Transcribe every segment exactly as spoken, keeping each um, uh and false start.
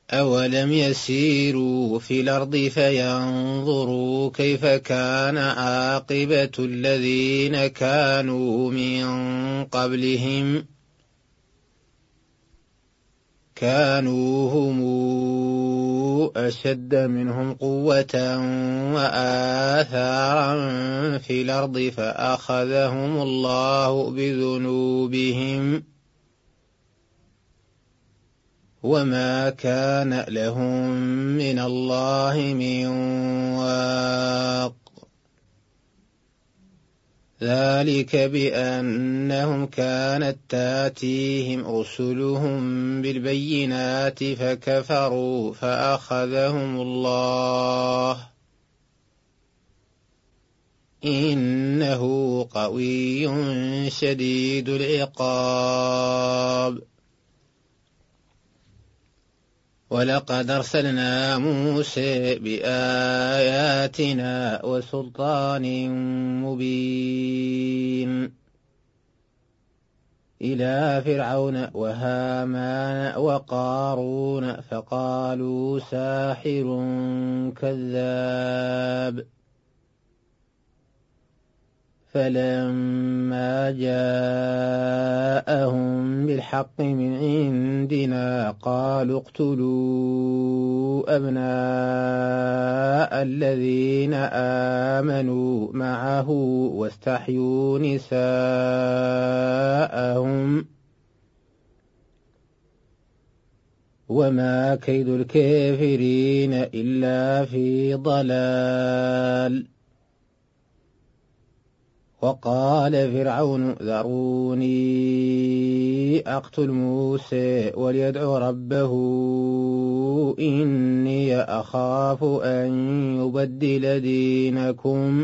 أولم يسيروا في الأرض فينظروا كيف كان عاقبة الذين كانوا من قبلهم كانوا هم أشد منهم قوة وآثارا في الأرض فأخذهم الله بذنوبهم وما كان لهم من الله من واق ذلك بأنهم كانت تاتيهم رسلهم بالبينات فكفروا فأخذهم الله إنه قوي شديد العقاب. ولقد أرسلنا موسى بآياتنا وسلطان مبين إلى فرعون وهامان وقارون فقالوا ساحر كذاب فلما جاءهم بالحق من عندنا قالوا اقتلوا أبناء الذين آمنوا معه واستحيوا نساءهم وما كيد الكافرين إلا في ضلال. وقال فرعون ذروني أقتل موسى وليدع ربه إني أخاف أن يبدل دينكم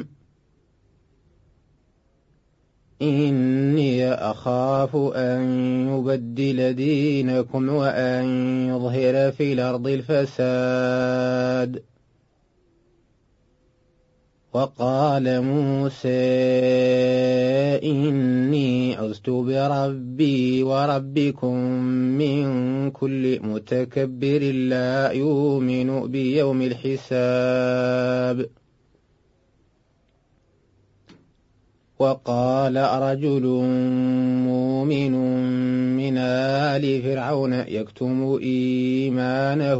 إني أخاف أن يبدل دينكم وأن يظهر في الأرض الفساد. وقال موسى إني عذت بربي وربكم من كل متكبر لا يؤمن بيوم الحساب. وقال رجل مؤمن من آل فرعون يكتم إيمانه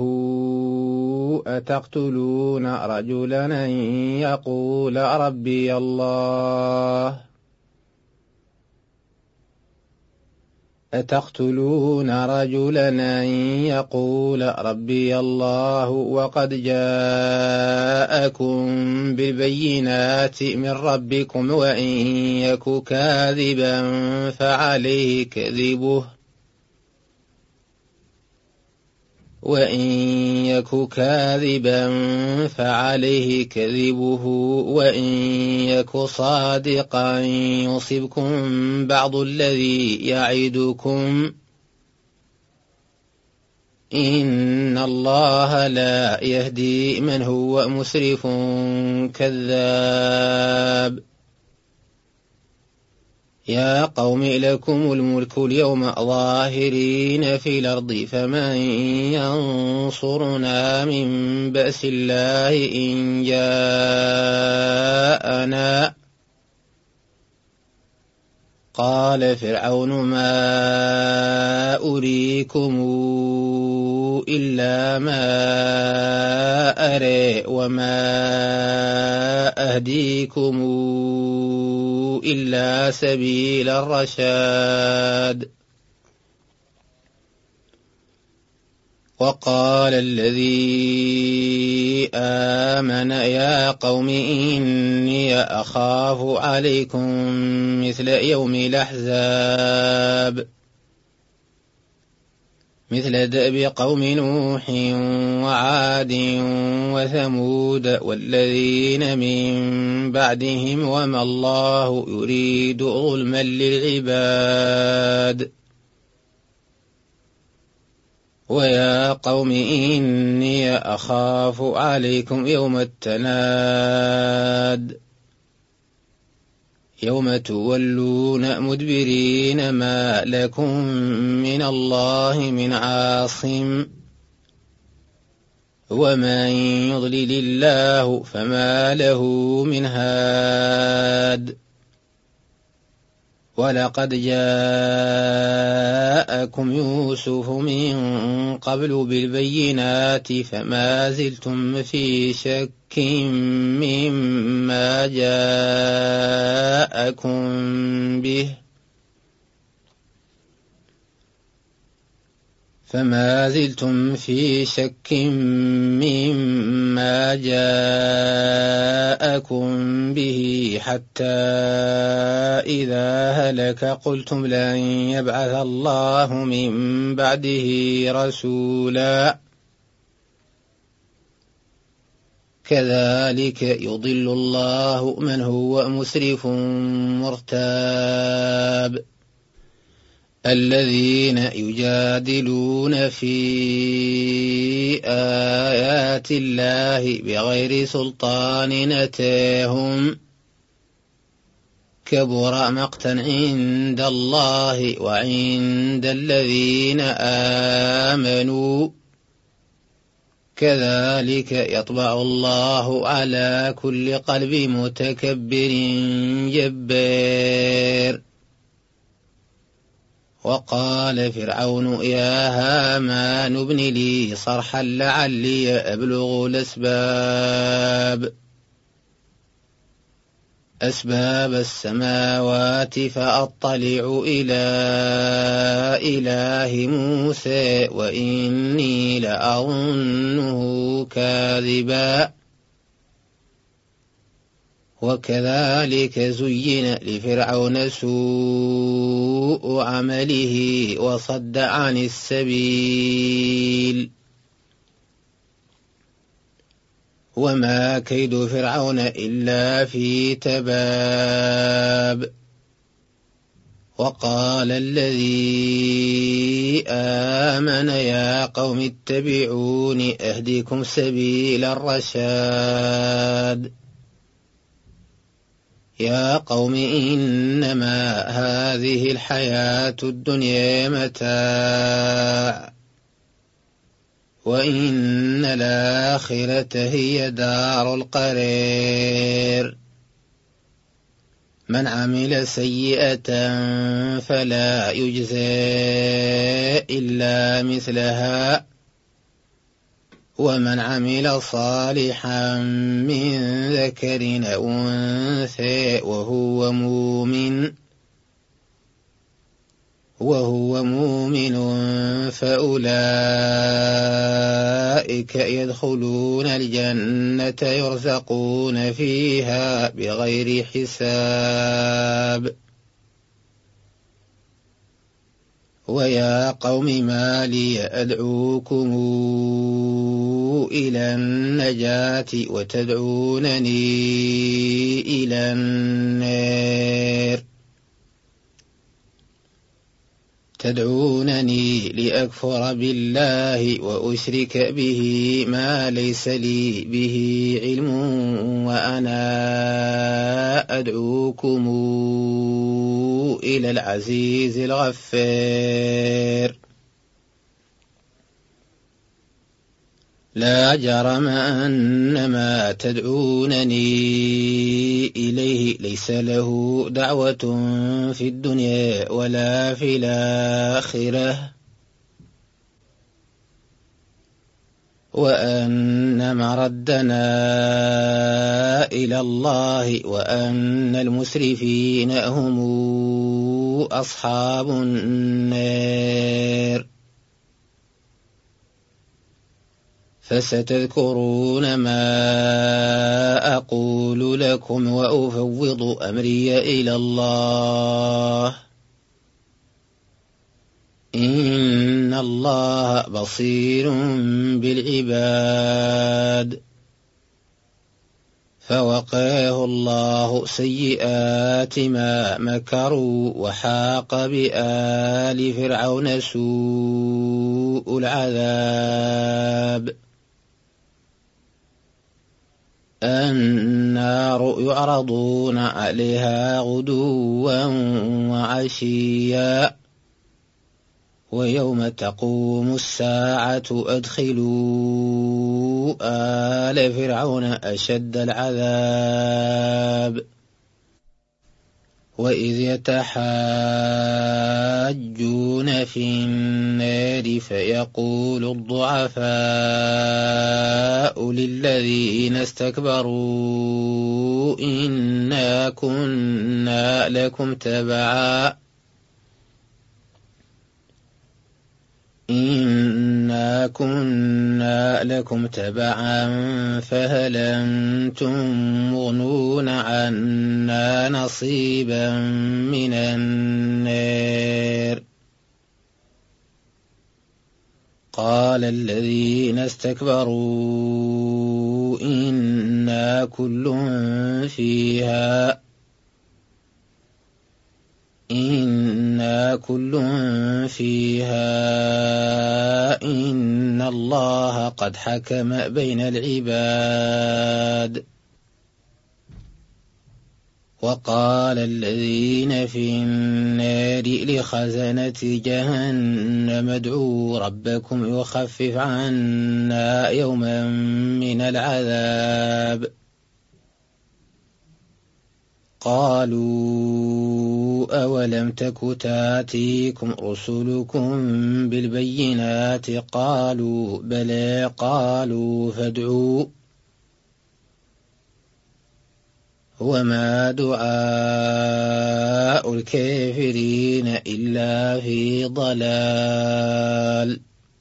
أتقتلون رجلا أن يقول ربي الله أتقتلون رجلا أن يقول ربي الله وقد جاءكم بالبينات من ربكم وإن يك كاذبا فعليه كذبه وإن يك كاذبا فعليه كذبه وإن يك صادقا يصبكم بعض الذي يعدكم إن الله لا يهدي من هو مسرف كذاب. يا قوم لكم الملك اليوم ظاهرين في الأرض فمن ينصرنا من بأس الله إن جاءنا. قال فرعون ما أريكم إلا ما أرى وما أهديكم إلا سبيل الرشاد. وقال الذي آمن يا قوم إني أخاف عليكم مثل يوم الأحزاب مثل دأب قوم نوح وعاد وثمود والذين من بعدهم وما الله يريد ظلما للعباد. ويا قوم إني أخاف عليكم يوم التناد يوم تولون مدبرين ما لكم من الله من عاصم ومن يضلل الله فما له من هاد ولقد جاءكم يوسف من قبل بالبينات فما زلتم في شك مما جاءكم به فما زلتم في شك مما جاءكم به حتى إذا هلك قلتم لن يبعث الله من بعده رسولا كذلك يضل الله من هو مسرف مرتاب الذين يجادلون في آيات الله بغير سلطان أتاهم كبر مقتا عند الله وعند الذين آمنوا كذلك يطبع الله على كل قلب متكبر جبار وقال فرعون يا هامان ابن لي صرحا لعلي أبلغ الأسباب أسباب السماوات فأطلع إلى إله موسى وإني لأظنه كاذبا وكذلك زين لفرعون سوء عمله وصد عن السبيل وما كيد فرعون إلا في تباب وقال الذي آمن يا قوم اتبعون أهدكم سبيل الرشاد يا قوم إنما هذه الحياة الدنيا متاع وإن الآخرة هي دار القرار من عمل سيئة فلا يجزى إلا مثلها ومن عمل صالحا من ذكر أو أنثى وهو مؤمن وهو مؤمن فأولئك يدخلون الجنة يرزقون فيها بغير حساب ويا قوم ما لي أدعوكم إلى النجاة وتدعونني إلى النار تدعونني لأكفر بالله وأشرك به ما ليس لي به علم وأنا أدعوكم إلى العزيز الغفار لا جرم أن ما تدعونني إليه ليس له دعوة في الدنيا ولا في الآخرة وأن مردنا إلى الله وأن المسرفين هم أصحاب النار فستذكرون ما أقول لكم وأفوض أمري إلى الله إن الله بصير بالعباد فوقاه الله سيئات ما مكروا وحاق بآل فرعون سوء العذاب النار يعرضون عليها غدوا وعشيا ويوم تقوم الساعة أدخلوا آل فرعون أشد العذاب وإذ يتحاجون في النار فيقول الضعفاء للذين استكبروا إنا كنا لكم تبعا إنا كنا لكم تبعا فهل أنتم مغنون عنا نصيبا من النار قال الذين استكبروا إنا كل فيها إنا كل فيها إن الله قد حكم بين العباد وقال الذين في النار لخزنة جهنم ادعوا ربكم يخفف عنا يوما من العذاب قالوا أولم تك تاتيكم رسلكم بالبينات قالوا بلى قالوا فادعوا وما دعاء الكافرين إلا في ضلال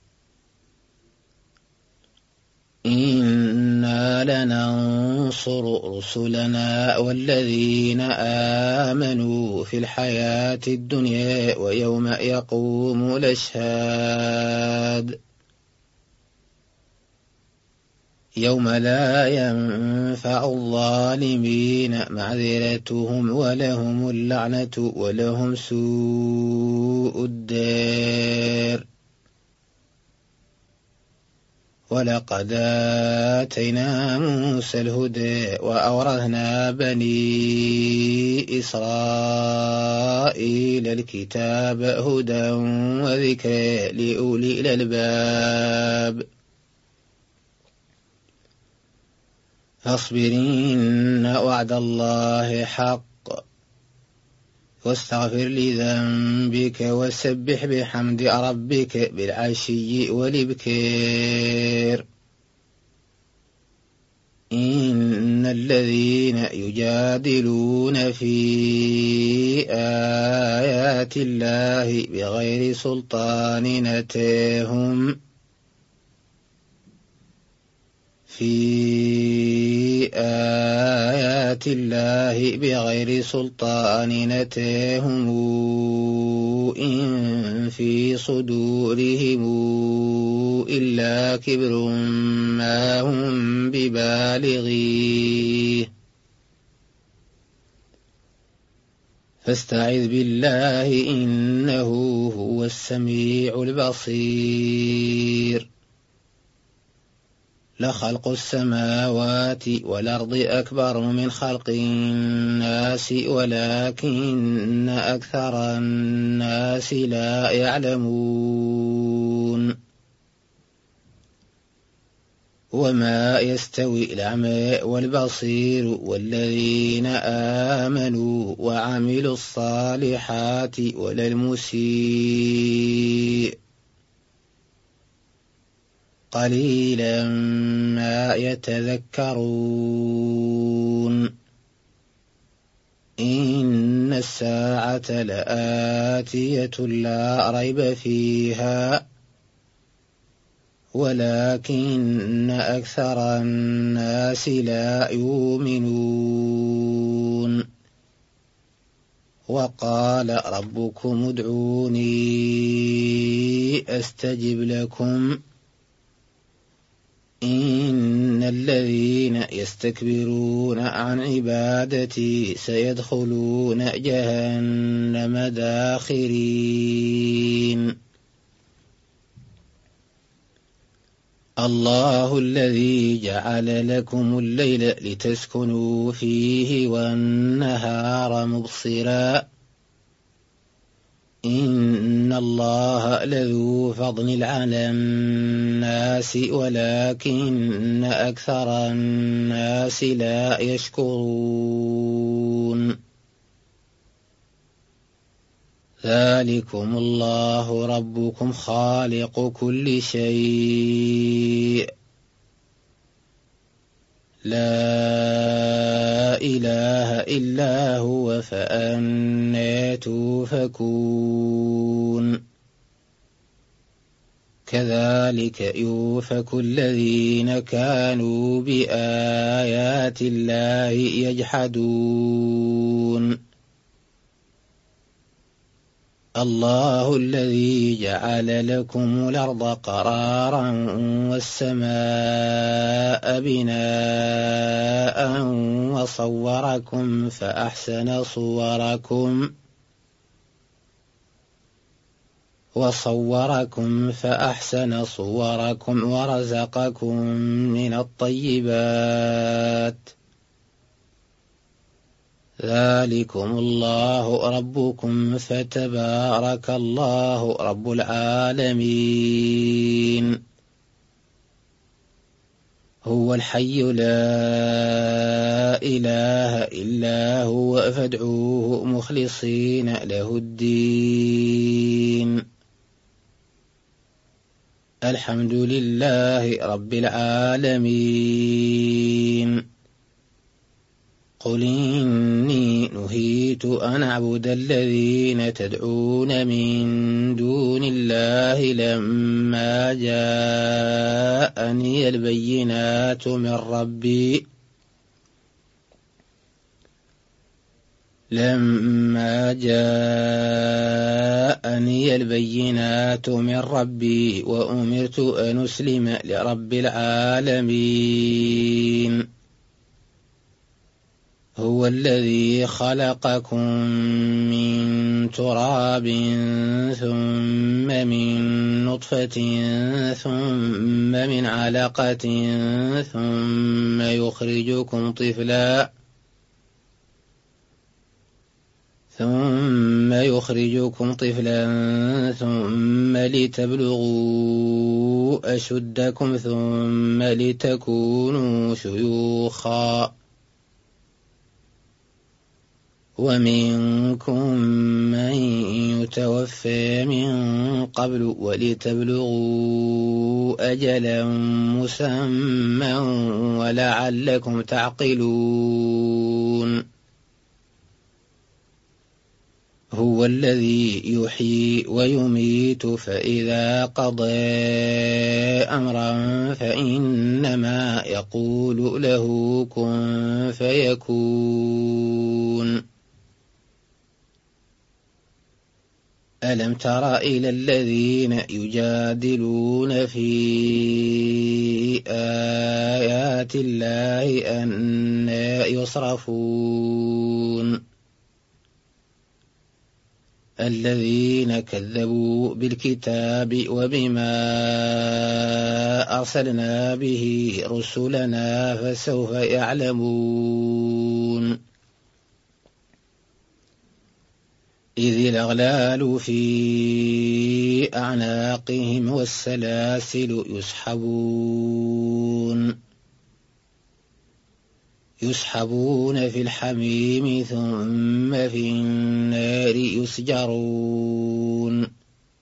إنا لننصر رسلنا والذين آمنوا في الحياة الدنيا ويوم يقوم الأشهاد يوم لا ينفع الظالمين معذرتهم ولهم اللعنة ولهم سوء الدار ولقد آتينا موسى الهدى وأورثنا بني إسرائيل الكتاب هدى وذكرى لأولي الألباب فاصبر إن وعد الله حق واستغفر لذنبك وسبح بحمد ربك بالعشي والإبكار إن الذين يجادلون في آيات الله بغير سلطان أتاهم في آيات الله بغير سلطان أتاهم إن في صدورهم إلا كبر ما هم ببالغيه فاستعذ بالله إنه هو السميع البصير لخلق السماوات والأرض أكبر من خلق الناس ولكن أكثر الناس لا يعلمون وما يستوي الأعمى والبصير والذين آمنوا وعملوا الصالحات ولا المسيء قليلا ما يتذكرون إن الساعة لآتية لا ريب فيها ولكن أكثر الناس لا يؤمنون وقال ربكم ادعوني أستجب لكم إن الذين يستكبرون عن عبادتي سيدخلون جهنم داخرين الله الذي جعل لكم الليل لتسكنوا فيه والنهار مبصرا إن الله لذو فضل على الناس ولكن أكثر الناس لا يشكرون ذلكم الله ربكم خالق كل شيء لا إله إلا هو فأنى توفكون كذلك يؤفك الذين كانوا بآيات الله يجحدون الله الذي جعل لكم الأرض قرارا والسماء بناء وصوركم فأحسن صوركم وصوركم فأحسن صوركم ورزقكم من الطيبات ذلكم الله ربكم فتبارك الله رب العالمين هو الحي لا إله إلا هو فادعوه مخلصين له الدين الحمد لله رب العالمين قل إني نهيت أن أعبد الذين تدعون من دون الله لما جاءني البينات من ربي لما جاءني البينات من ربي وأمرت أن أسلم لرب العالمين هو الذي خلقكم من تراب ثم من نطفة ثم من علقة ثم يخرجكم طفلا ثم يخرجكم طفلا ثم لتبلغوا أشدكم ثم لتكونوا شيوخا ومنكم من يتوفى من قبل ولتبلغوا أجلا مسمى ولعلكم تعقلون هو الذي يحيي ويميت فإذا قضى أمرا فإنما يقول له كن فيكون ألم تر إلى الذين يجادلون في آيات الله أنى يصرفون الذين كذبوا بالكتاب وبما أرسلنا به رسلنا فسوف يعلمون إذ الأغلال في أعناقهم والسلاسل يسحبون يسحبون في الحميم ثم في النار يسجرون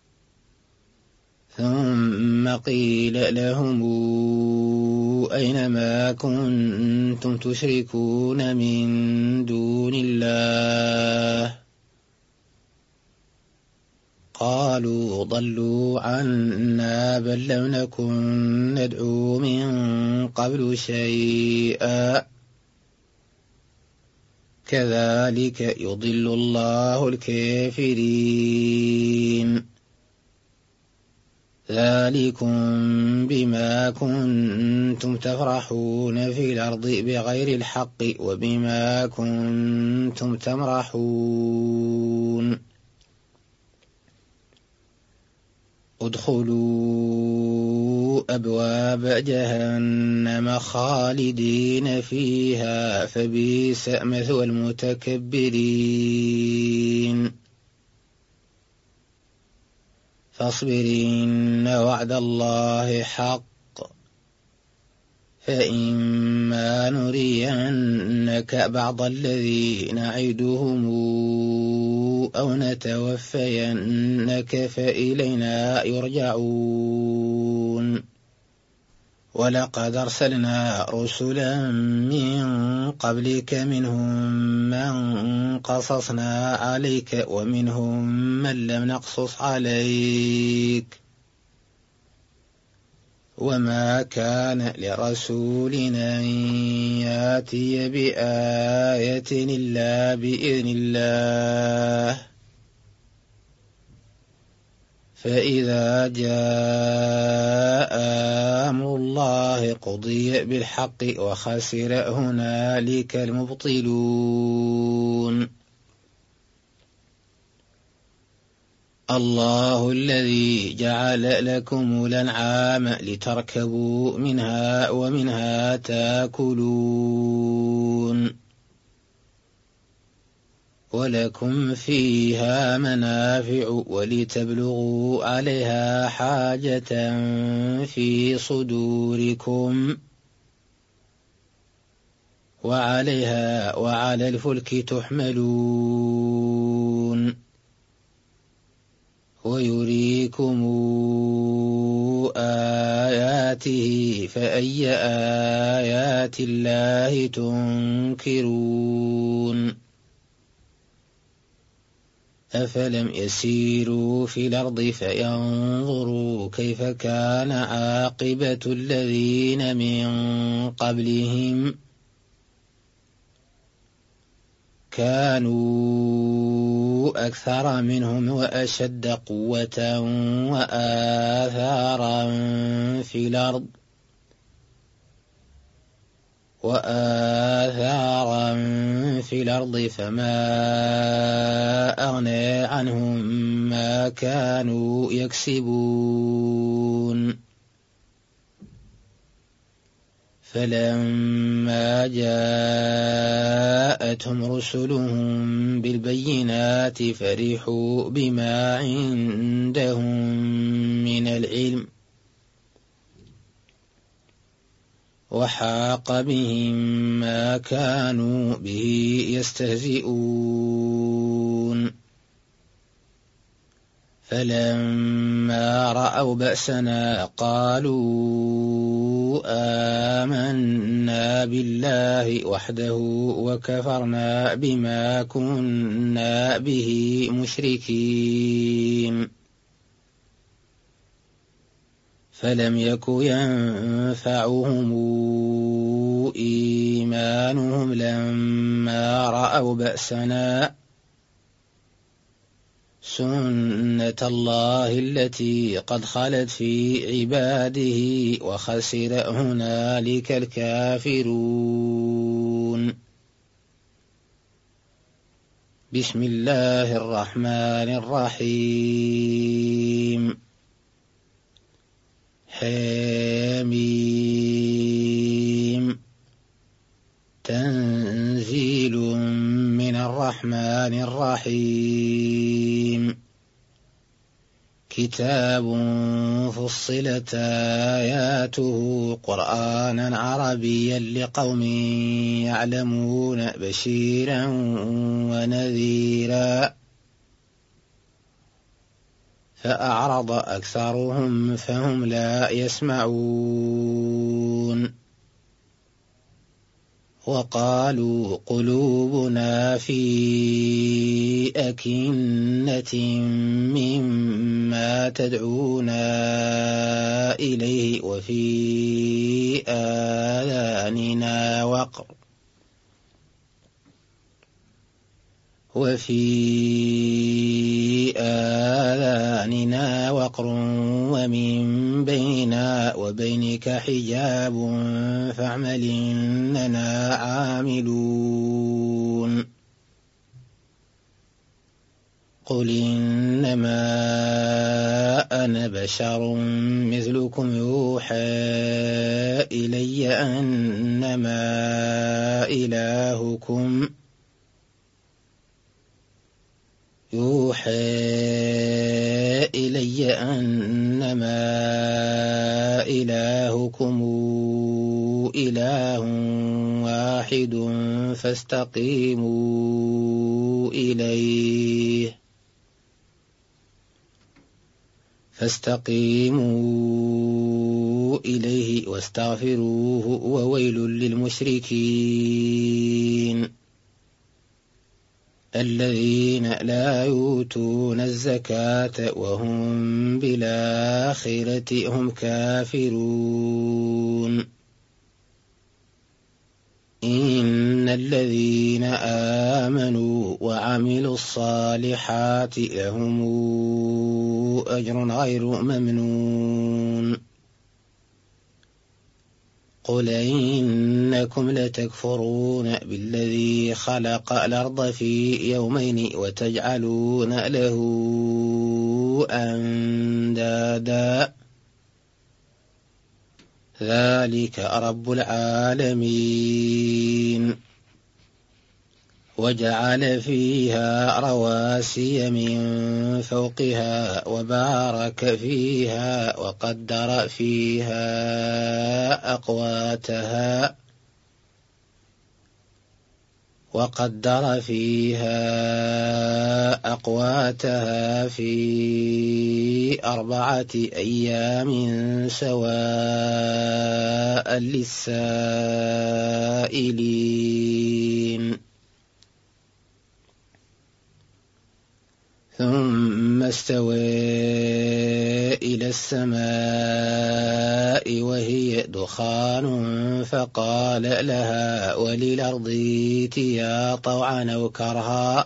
ثم قيل لهم أين ما كنتم تشركون من دون الله قالوا ضلوا عنا بل لم نكن ندعو من قبل شيئا كذلك يضل الله الكافرين ذلكم بما كنتم تفرحون في الأرض بغير الحق وبما كنتم تمرحون ادخلوا أبواب جهنم خالدين فيها فبئس مثوى المتكبرين فاصبر إن وعد الله حق فإما نرينك بعض الذي نعدهم أو نتوفينك فإلينا يرجعون ولقد أرسلنا رسلا من قبلك منهم من قصصنا عليك ومنهم من لم نقصص عليك وما كان لرسول أن يأتي بآية إلا بإذن الله فإذا جاء أمر الله قضي بالحق وخسر هنالك المبطلون الله الذي جعل لكم الأنعام لتركبوا منها ومنها تأكلون ولكم فيها منافع ولتبلغوا عليها حاجة في صدوركم وعليها وعلى الفلك تحملون ويريكم آياته فأي آيات الله تنكرون أفلم يسيروا في الأرض فينظروا كيف كان عاقبة الذين من قبلهم كانوا أكثر منهم وأشد قوة وآثارا في الأرض وآثارا في الأرض فما أغنى عنهم ما كانوا يكسبون فلما جاءتهم رسلهم بالبينات فرحوا بما عندهم من العلم وحاق بهم ما كانوا به يستهزئون فلما رأوا بأسنا قالوا آمنا بالله وحده وكفرنا بما كنا به مشركين فلم يك ينفعهم إيمانهم لما رأوا بأسنا سنة الله التي قد خلت في عباده وخسر هنالك الكافرون بسم الله الرحمن الرحيم حميم تنزيل من الرحمن الرحيم كتاب فصلت آياته قرآنا عربيا لقوم يعلمون بشيرا ونذيرا فأعرض أكثرهم فهم لا يسمعون وقالوا قلوبنا في أكنة مما تدعونا إليه وفي آذاننا وقر وفي آذاننا وقر ومن بيننا وبينك حجاب فاعمل إننا عاملون قل إنما أنا بشر مثلكم يوحى إلي أنما إلهكم يوحى إلي علي أنما إلهكم إله واحد فاستقيموا إليه فاستقيموا إليه واستغفروه وويل للمشركين الذين لا يؤتون الزكاة وهم بالآخرة هم كافرون إن الذين آمنوا وعملوا الصالحات لهم أجر غير ممنون قل إنكم لتكفرون بالذي خلق الأرض في يومين وتجعلون له أندادا ذلك رب العالمين وجعل فيها رواسي من فوقها وبارك فيها وقدر فيها أقواتها وقدر فيها أقواتها في أربعة أيام سواء للسائلين ثم استوى إلى السماء وهي دخان فقال لها وللأرض ائتيا طوعا أو كرها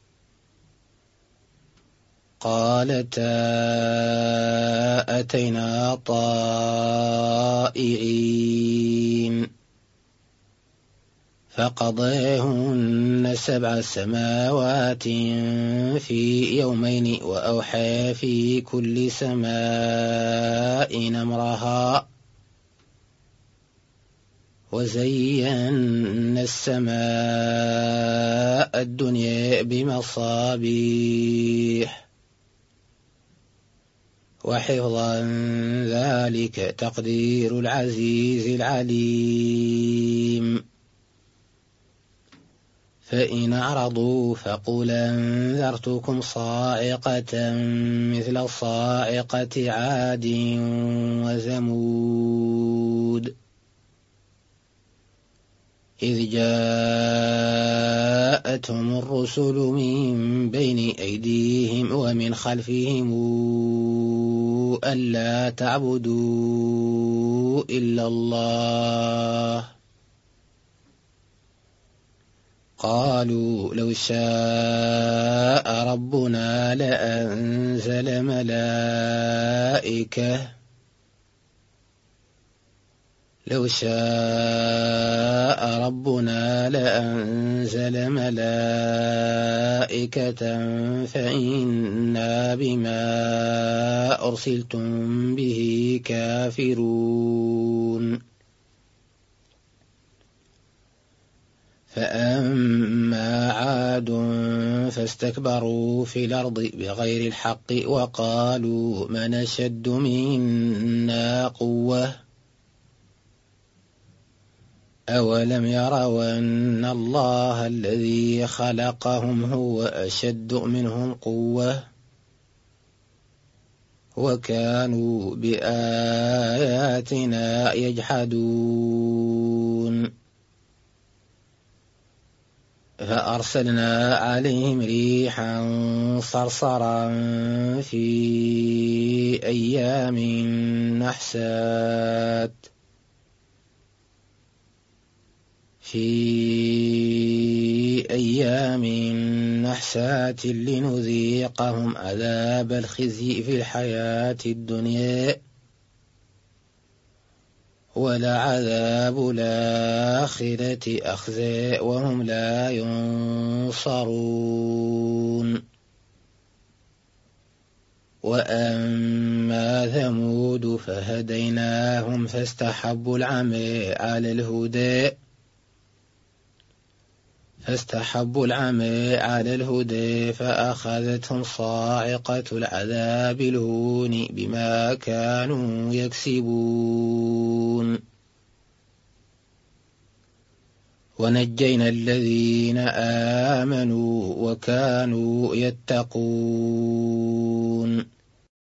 قالتا أتينا طائعين فقضاهن سبع سماوات في يومين وأوحى في كل سماء أمرها وزينا السماء الدنيا بمصابيح وحفظا ذلك تقدير العزيز العليم فإن أعرضوا فقل أنذرتكم صاعقة مثل صاعقة عاد وثمود إذ جاءتهم الرسل من بين أيديهم ومن خلفهم ألا تعبدوا إلا الله قالوا لو شاء ربنا لأنزل ملائكة لو شاء ربنا لأنزل ملائكة فإنا بما أرسلتم به كافرون فأما عاد فاستكبروا في الأرض بغير الحق وقالوا من أشد منا قوة أولم يروا أن الله الذي خلقهم هو أشد منهم قوة وكانوا بآياتنا يجحدون فأرسلنا عليهم ريحا صرصرا في أيام نحسات في أيام نحسات لنذيقهم عذاب الخزي في الحياة الدنيا ولعذاب الآخرة أخزى وهم لا ينصرون وأما ثمود فهديناهم فاستحبوا العمى على الهدى فاستحبوا العمى على الهدى فأخذتهم صاعقة العذاب الهون بما كانوا يكسبون. ونجينا الذين آمنوا وكانوا يتقون.